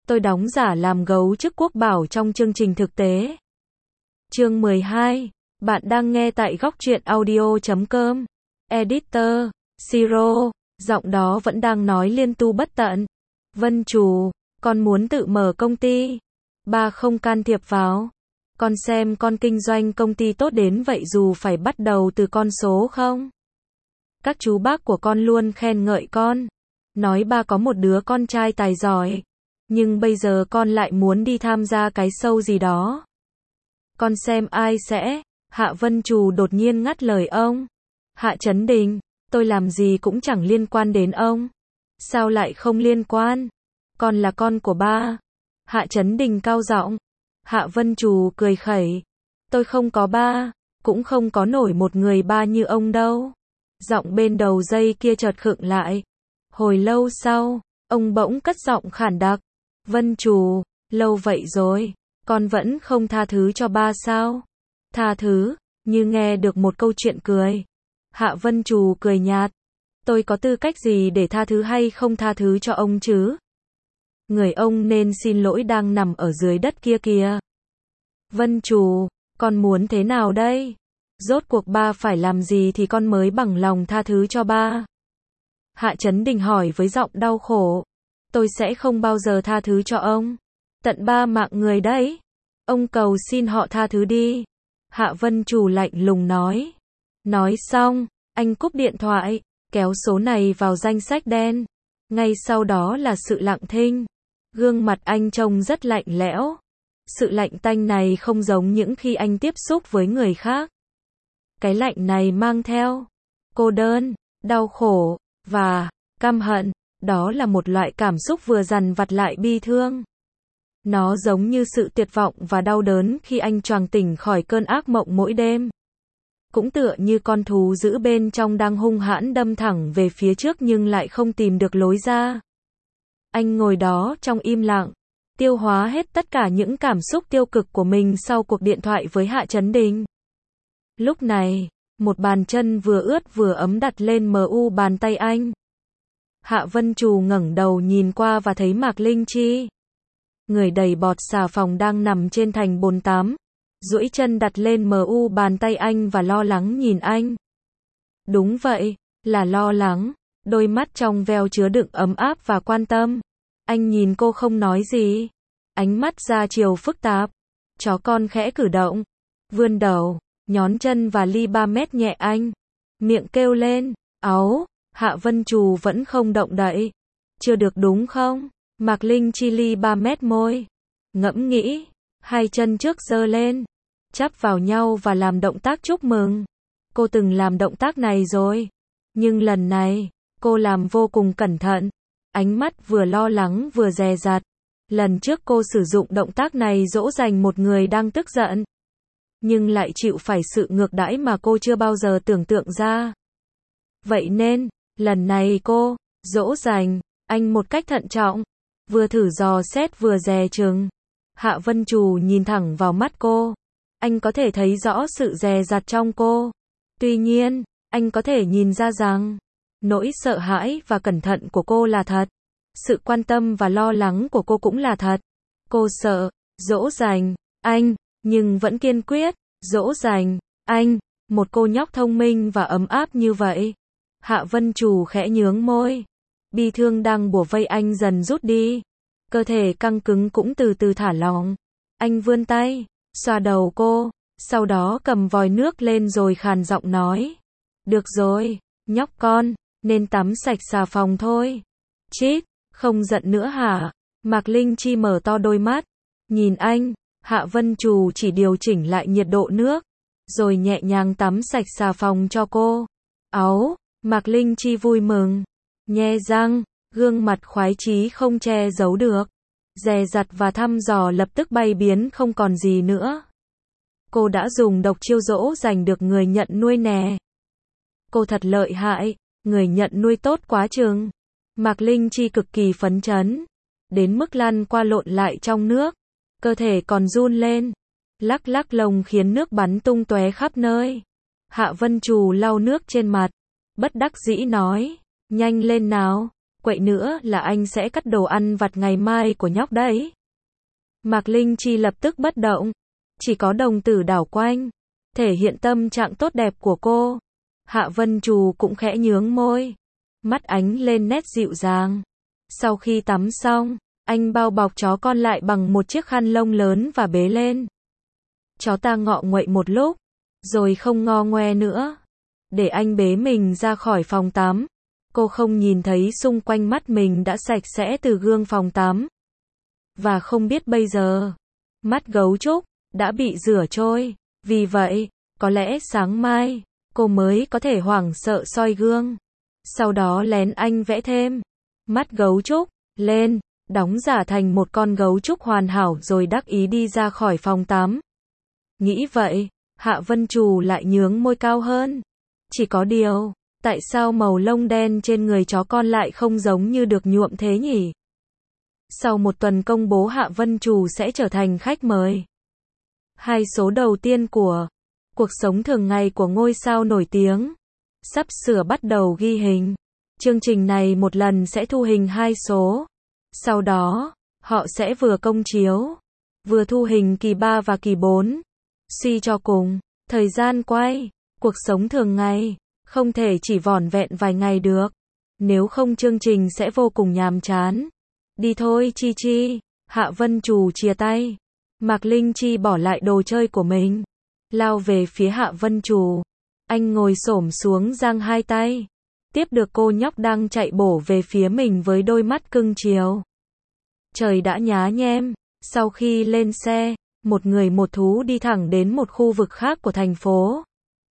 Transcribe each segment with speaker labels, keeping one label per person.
Speaker 1: tôi đóng giả làm gấu chức quốc bảo trong chương trình thực tế. Chương 12. Bạn đang nghe tại góc truyện audio.com. Editor, Siro, giọng đó vẫn đang nói liên tu bất tận. Vân Trù, con muốn tự mở công ty. Ba không can thiệp vào. Con xem con kinh doanh công ty tốt đến vậy dù phải bắt đầu từ con số không? Các chú bác của con luôn khen ngợi con. Nói ba có một đứa con trai tài giỏi. Nhưng bây giờ con lại muốn đi tham gia cái show gì đó. Con xem ai sẽ? Hạ Vân Trù đột nhiên ngắt lời ông. Hạ Chấn Đình, tôi làm gì cũng chẳng liên quan đến ông. Sao lại không liên quan? Con là con của ba. Hạ Chấn Đình cao giọng. Hạ Vân Trù cười khẩy. Tôi không có ba, cũng không có nổi một người ba như ông đâu. Giọng bên đầu dây kia chợt khựng lại. Hồi lâu sau, ông bỗng cất giọng khản đặc. Vân Trù, lâu vậy rồi, con vẫn không tha thứ cho ba sao? Tha thứ, như nghe được một câu chuyện cười. Hạ Vân Trù cười nhạt. Tôi có tư cách gì để tha thứ hay không tha thứ cho ông chứ? Người ông nên xin lỗi đang nằm ở dưới đất kia kìa. Vân Trù, con muốn thế nào đây? Rốt cuộc ba phải làm gì thì con mới bằng lòng tha thứ cho ba? Hạ Chấn Đình hỏi với giọng đau khổ. Tôi sẽ không bao giờ tha thứ cho ông. Tận ba mạng người đấy. Ông cầu xin họ tha thứ đi. Hạ Vân Trù lạnh lùng nói. Nói xong, anh cúp điện thoại, kéo số này vào danh sách đen. Ngay sau đó là sự lặng thinh. Gương mặt anh trông rất lạnh lẽo. Sự lạnh tanh này không giống những khi anh tiếp xúc với người khác. Cái lạnh này mang theo cô đơn, đau khổ, và căm hận. Đó là một loại cảm xúc vừa dằn vặt lại bi thương. Nó giống như sự tuyệt vọng và đau đớn khi anh choàng tỉnh khỏi cơn ác mộng mỗi đêm. Cũng tựa như con thú dữ bên trong đang hung hãn đâm thẳng về phía trước nhưng lại không tìm được lối ra. Anh ngồi đó trong im lặng, tiêu hóa hết tất cả những cảm xúc tiêu cực của mình sau cuộc điện thoại với Hạ Chấn Đình. Lúc này, một bàn chân vừa ướt vừa ấm đặt lên mu bàn tay anh. Hạ Vân Trù ngẩng đầu nhìn qua và thấy Mạc Linh Chi. Người đầy bọt xà phòng đang nằm trên thành bồn tắm. Duỗi chân đặt lên mu bàn tay anh và lo lắng nhìn anh. Đúng vậy, là lo lắng. Đôi mắt trong veo chứa đựng ấm áp và quan tâm. Anh nhìn cô không nói gì. Ánh mắt ra chiều phức tạp. Chó con khẽ cử động. Vươn đầu, nhón chân và ly 3 mét nhẹ anh. Miệng kêu lên. Áu. Hạ Vân Trù vẫn không động đậy. Chưa được đúng không? Mạc Linh Chi ly 3 mét môi. Ngẫm nghĩ. Hai chân trước giơ lên. Chắp vào nhau và làm động tác chúc mừng. Cô từng làm động tác này rồi. Nhưng lần này, cô làm vô cùng cẩn thận. Ánh mắt vừa lo lắng vừa dè dặt. Lần trước cô sử dụng động tác này dỗ dành một người đang tức giận. Nhưng lại chịu phải sự ngược đãi mà cô chưa bao giờ tưởng tượng ra. Vậy nên, lần này cô dỗ dành anh một cách thận trọng, vừa thử dò xét vừa dè chừng. Hạ Vân Trù nhìn thẳng vào mắt cô. Anh có thể thấy rõ sự dè dặt trong cô. Tuy nhiên, anh có thể nhìn ra rằng nỗi sợ hãi và cẩn thận của cô là thật. Sự quan tâm và lo lắng của cô cũng là thật. Cô sợ dỗ dành anh, nhưng vẫn kiên quyết dỗ dành anh. Một cô nhóc thông minh và ấm áp như vậy. Hạ Vân Trù khẽ nhướng môi. Bi thương đang bủa vây anh dần rút đi. Cơ thể căng cứng cũng từ từ thả lỏng. Anh vươn tay, xoa đầu cô, sau đó cầm vòi nước lên rồi khàn giọng nói. Được rồi, nhóc con, nên tắm sạch xà phòng thôi. Chít, không giận nữa hả? Mạc Linh Chi mở to đôi mắt. Nhìn anh, Hạ Vân Trù chỉ điều chỉnh lại nhiệt độ nước, rồi nhẹ nhàng tắm sạch xà phòng cho cô. Áu, Mạc Linh Chi vui mừng. Nhe răng, gương mặt khoái chí không che giấu được. Dè dặt và thăm dò lập tức bay biến không còn gì nữa. Cô đã dùng độc chiêu dỗ dành được người nhận nuôi nè. Cô thật lợi hại, người nhận nuôi tốt quá chừng. Mạc Linh Chi cực kỳ phấn chấn. Đến mức lăn qua lộn lại trong nước. Cơ thể còn run lên. Lắc lắc lông khiến nước bắn tung tóe khắp nơi. Hạ Vân Trù lau nước trên mặt. Bất đắc dĩ nói. Nhanh lên nào. quậy nữa là anh sẽ cắt đồ ăn vặt ngày mai của nhóc đấy. Mạc Linh Chi lập tức bất động, chỉ có đồng tử đảo quanh, thể hiện tâm trạng tốt đẹp của cô. Hạ Vân Trù cũng khẽ nhướng môi, mắt ánh lên nét dịu dàng. Sau khi tắm xong, anh bao bọc chó con lại bằng một chiếc khăn lông lớn và bế lên. Chó ta ngọ nguậy một lúc, rồi không ngo ngoe nữa. Để anh bế mình ra khỏi phòng tắm. Cô không nhìn thấy xung quanh mắt mình đã sạch sẽ từ gương phòng tắm. Và không biết bây giờ, mắt gấu trúc đã bị rửa trôi. Vì vậy, có lẽ sáng mai, cô mới có thể hoảng sợ soi gương. Sau đó lén anh vẽ thêm mắt gấu trúc lên, đóng giả thành một con gấu trúc hoàn hảo rồi đắc ý đi ra khỏi phòng tắm. Nghĩ vậy, Hạ Vân Trù lại nhướng môi cao hơn. Chỉ có điều, tại sao màu lông đen trên người chó con lại không giống như được nhuộm thế nhỉ? Sau một tuần công bố Hạ Vân Trù sẽ trở thành khách mời. 2 số đầu tiên của cuộc sống thường ngày của ngôi sao nổi tiếng sắp sửa bắt đầu ghi hình. Chương trình này một lần sẽ thu hình 2 số. Sau đó, họ sẽ vừa công chiếu, vừa thu hình kỳ 3 và kỳ 4. Suy cho cùng, thời gian quay cuộc sống thường ngày không thể chỉ vỏn vẹn vài ngày được. Nếu không chương trình sẽ vô cùng nhàm chán. Đi thôi Chi Chi. Hạ Vân Trù chia tay. Mạc Linh Chi bỏ lại đồ chơi của mình, lao về phía Hạ Vân Trù. Anh ngồi xổm xuống giang hai tay, tiếp được cô nhóc đang chạy bổ về phía mình với đôi mắt cưng chiều. Trời đã nhá nhem, sau khi lên xe, một người một thú đi thẳng đến một khu vực khác của thành phố.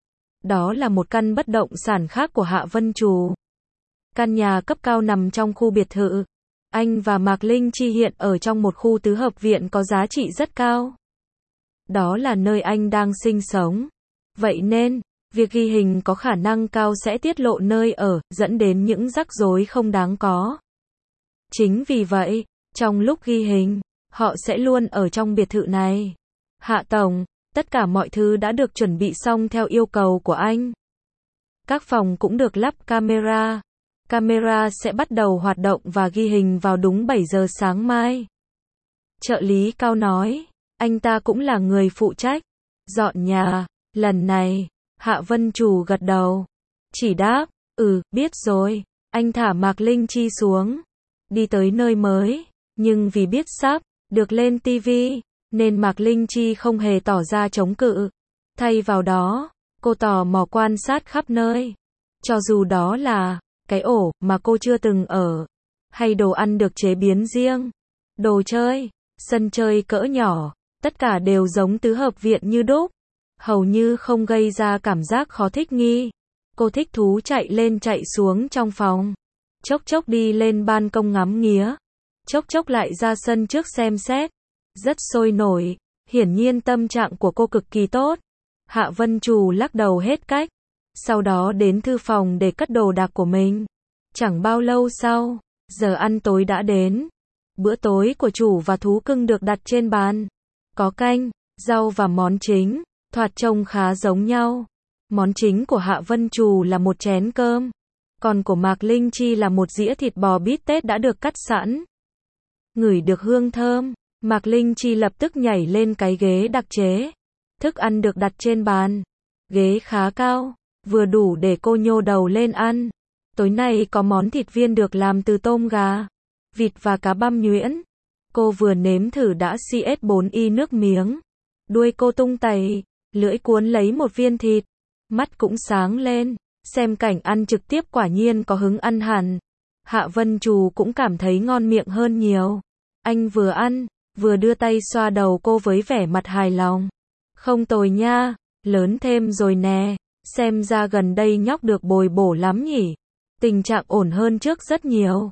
Speaker 1: Đó là một căn bất động sản khác của Hạ Vân Trù. Căn nhà cấp cao nằm trong khu biệt thự. Anh và Mạc Linh Chi hiện ở trong một khu tứ hợp viện có giá trị rất cao. Đó là nơi anh đang sinh sống. Vậy nên, việc ghi hình có khả năng cao sẽ tiết lộ nơi ở, dẫn đến những rắc rối không đáng có. Chính vì vậy, trong lúc ghi hình, họ sẽ luôn ở trong biệt thự này. Hạ Tổng, tất cả mọi thứ đã được chuẩn bị xong theo yêu cầu của anh. Các phòng cũng được lắp camera. Camera sẽ bắt đầu hoạt động và ghi hình vào đúng 7 giờ sáng mai. Trợ lý Cao nói, anh ta cũng là người phụ trách dọn nhà. Lần này, Hạ Vân Trù gật đầu, chỉ đáp, biết rồi. Anh thả Mạc Linh Chi xuống, đi tới nơi mới, nhưng vì biết sắp được lên TV, nên Mạc Linh Chi không hề tỏ ra chống cự. Thay vào đó, cô tò mò quan sát khắp nơi. Cho dù đó là cái ổ mà cô chưa từng ở, hay đồ ăn được chế biến riêng, đồ chơi, sân chơi cỡ nhỏ, tất cả đều giống tứ hợp viện như đúc, hầu như không gây ra cảm giác khó thích nghi. Cô thích thú chạy lên chạy xuống trong phòng, chốc chốc đi lên ban công ngắm nghía, chốc chốc lại ra sân trước xem xét, rất sôi nổi, hiển nhiên tâm trạng của cô cực kỳ tốt. Hạ Vân Trù lắc đầu hết cách, sau đó đến thư phòng để cất đồ đạc của mình. Chẳng bao lâu sau, giờ ăn tối đã đến. Bữa tối của chủ và thú cưng được đặt trên bàn. Có canh, rau và món chính, thoạt trông khá giống nhau. Món chính của Hạ Vân Trù là một chén cơm, còn của Mạc Linh Chi là một dĩa thịt bò bít tết đã được cắt sẵn. Ngửi được hương thơm, Mạc Linh Chi lập tức nhảy lên cái ghế đặc chế. Thức ăn được đặt trên bàn. Ghế khá cao, vừa đủ để cô nhô đầu lên ăn. Tối nay có món thịt viên được làm từ tôm gà, vịt và cá băm nhuyễn. Cô vừa nếm thử đã CS4Y nước miếng. Đuôi cô tung tẩy, lưỡi cuốn lấy một viên thịt. Mắt cũng sáng lên, xem cảnh ăn trực tiếp quả nhiên có hứng ăn hẳn. Hạ Vân Trù cũng cảm thấy ngon miệng hơn nhiều. Anh vừa ăn, vừa đưa tay xoa đầu cô với vẻ mặt hài lòng. Không tồi nha, lớn thêm rồi nè, xem ra gần đây nhóc được bồi bổ lắm nhỉ. Tình trạng ổn hơn trước rất nhiều.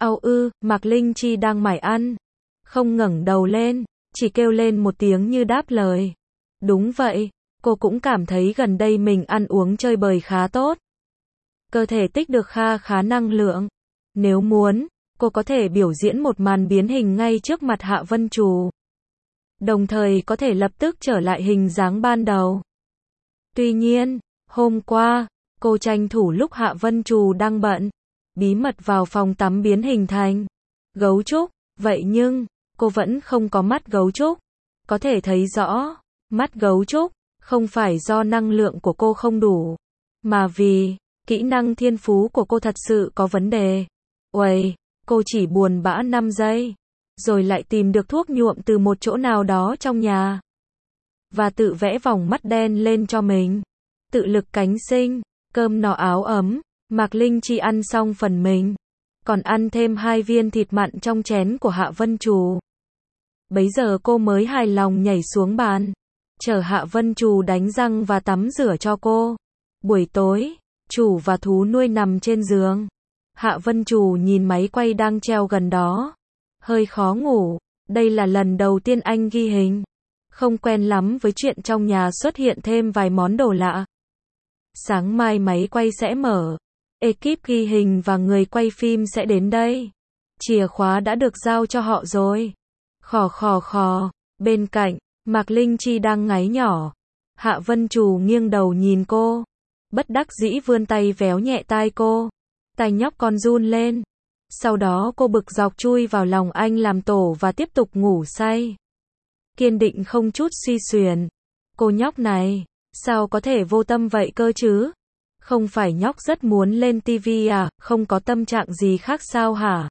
Speaker 1: Mạc Linh Chi đang mải ăn, không ngẩng đầu lên, chỉ kêu lên một tiếng như đáp lời. Đúng vậy, cô cũng cảm thấy gần đây mình ăn uống chơi bời khá tốt. Cơ thể tích được khá năng lượng. Nếu muốn, cô có thể biểu diễn một màn biến hình ngay trước mặt Hạ Vân Trù. Đồng thời có thể lập tức trở lại hình dáng ban đầu. Tuy nhiên, hôm qua, cô tranh thủ lúc Hạ Vân Trù đang bận, bí mật vào phòng tắm biến hình thành gấu trúc, vậy nhưng, cô vẫn không có mắt gấu trúc. Có thể thấy rõ, mắt gấu trúc, không phải do năng lượng của cô không đủ, mà vì, kỹ năng thiên phú của cô thật sự có vấn đề. Uầy, cô chỉ buồn bã 5 giây, rồi lại tìm được thuốc nhuộm từ một chỗ nào đó trong nhà. Và tự vẽ vòng mắt đen lên cho mình. Tự lực cánh sinh, cơm no áo ấm, Mạc Linh Chi ăn xong phần mình. Còn ăn thêm 2 viên thịt mặn trong chén của Hạ Vân Trù. Bấy giờ cô mới hài lòng nhảy xuống bàn, chờ Hạ Vân Trù đánh răng và tắm rửa cho cô. Buổi tối, chủ và thú nuôi nằm trên giường. Hạ Vân Trù nhìn máy quay đang treo gần đó. Hơi khó ngủ, đây là lần đầu tiên anh ghi hình. Không quen lắm với chuyện trong nhà xuất hiện thêm vài món đồ lạ. Sáng mai máy quay sẽ mở. Ekip ghi hình và người quay phim sẽ đến đây. Chìa khóa đã được giao cho họ rồi. Khò khò khò, bên cạnh, Mạc Linh Chi đang ngáy nhỏ. Hạ Vân Trù nghiêng đầu nhìn cô. Bất đắc dĩ vươn tay véo nhẹ tai cô. Tai nhóc con run lên. Sau đó cô bực dọc chui vào lòng anh làm tổ và tiếp tục ngủ say. Kiên định không chút suy xuyển. Cô nhóc này, sao có thể vô tâm vậy cơ chứ? Không phải nhóc rất muốn lên tivi à, không có tâm trạng gì khác sao hả?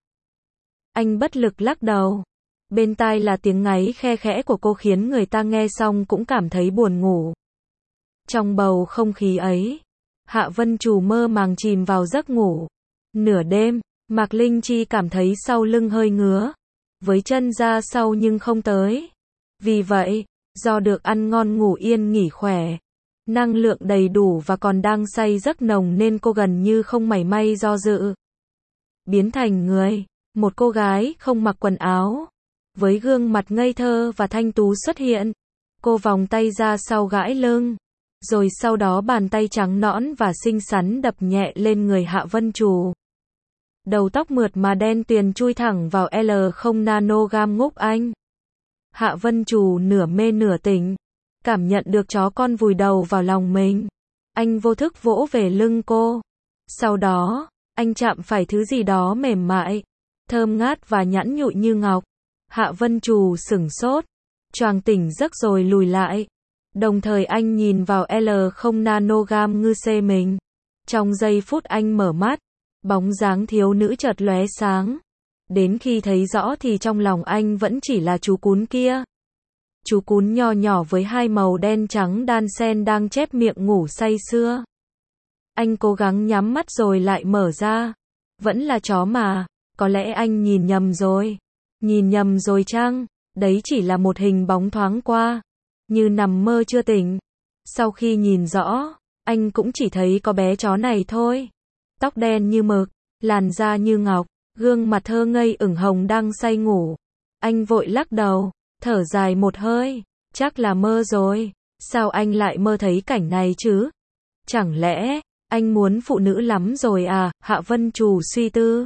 Speaker 1: Anh bất lực lắc đầu. Bên tai là tiếng ngáy khe khẽ của cô khiến người ta nghe xong cũng cảm thấy buồn ngủ. Trong bầu không khí ấy, Hạ Vân Trù mơ màng chìm vào giấc ngủ. Nửa đêm, Mạc Linh Chi cảm thấy sau lưng hơi ngứa, với chân ra sau nhưng không tới. Vì vậy, do được ăn ngon ngủ yên nghỉ khỏe, năng lượng đầy đủ và còn đang say giấc nồng nên cô gần như không mảy may do dự. Biến thành người, một cô gái không mặc quần áo, với gương mặt ngây thơ và thanh tú xuất hiện. Cô vòng tay ra sau gãi lưng, rồi sau đó bàn tay trắng nõn và xinh xắn đập nhẹ lên người Hạ Vân Trù. Đầu tóc mượt mà đen tuyền chui thẳng vào L0 nanogam ngúc anh. Hạ Vân Trù nửa mê nửa tỉnh, cảm nhận được chó con vùi đầu vào lòng mình. Anh vô thức vỗ về lưng cô. Sau đó, anh chạm phải thứ gì đó mềm mại, thơm ngát và nhẵn nhụi như ngọc. Hạ Vân Trù sửng sốt, choàng tỉnh giấc rồi lùi lại. Đồng thời anh nhìn vào L0 nanogam ngư xê mình. Trong giây phút anh mở mắt, bóng dáng thiếu nữ chợt lóe sáng. Đến khi thấy rõ thì trong lòng anh vẫn chỉ là chú cún kia. Chú cún nho nhỏ với hai màu đen trắng đan xen đang chép miệng ngủ say sưa. Anh cố gắng nhắm mắt rồi lại mở ra. Vẫn là chó mà, có lẽ anh nhìn nhầm rồi. Nhìn nhầm rồi chăng? Đấy chỉ là một hình bóng thoáng qua, như nằm mơ chưa tỉnh. Sau khi nhìn rõ, anh cũng chỉ thấy có bé chó này thôi. Tóc đen như mực, làn da như ngọc, gương mặt thơ ngây ửng hồng đang say ngủ. Anh vội lắc đầu, thở dài một hơi, chắc là mơ rồi. Sao anh lại mơ thấy cảnh này chứ? Chẳng lẽ, anh muốn phụ nữ lắm rồi à? Hạ Vân Trù suy tư.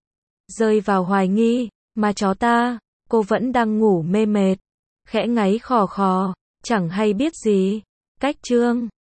Speaker 1: Rơi vào hoài nghi, mà chó ta, cô vẫn đang ngủ mê mệt. Khẽ ngáy khò khò, chẳng hay biết gì. Cách chương